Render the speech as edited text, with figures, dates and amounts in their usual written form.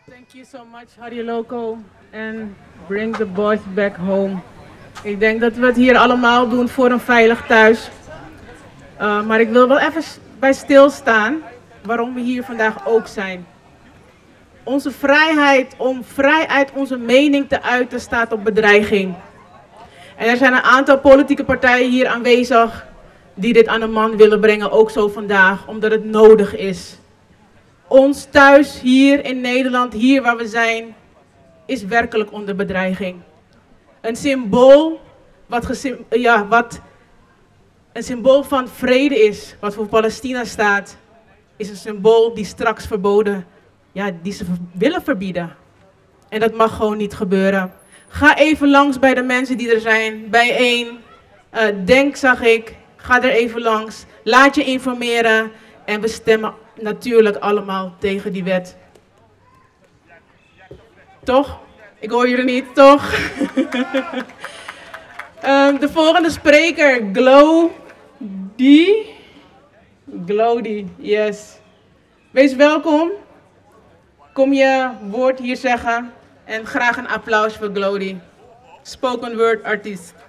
Thank you so much, Harry Loco. En bring the boys back home. Ik denk dat we het hier allemaal doen voor een veilig thuis. Maar ik wil wel even bij stilstaan waarom we hier vandaag ook zijn. Onze vrijheid om vrij uit onze mening te uiten staat op bedreiging. En er zijn een aantal politieke partijen hier aanwezig die dit aan de man willen brengen, ook zo vandaag, omdat het nodig is. Ons thuis hier in Nederland, hier waar we zijn, is werkelijk onder bedreiging. Een symbool wat een symbool van vrede is, wat voor Palestina staat, is een symbool die straks die ze willen verbieden. En dat mag gewoon niet gebeuren. Ga even langs bij de mensen die er zijn, bijeen. Denk, zag ik, ga er even langs. Laat je informeren en we stemmen natuurlijk allemaal tegen die wet. Toch? Ik hoor jullie niet, toch? De volgende spreker, Glody, yes. Wees welkom. Kom je woord hier zeggen. En graag een applaus voor Glody. Spoken word artiest.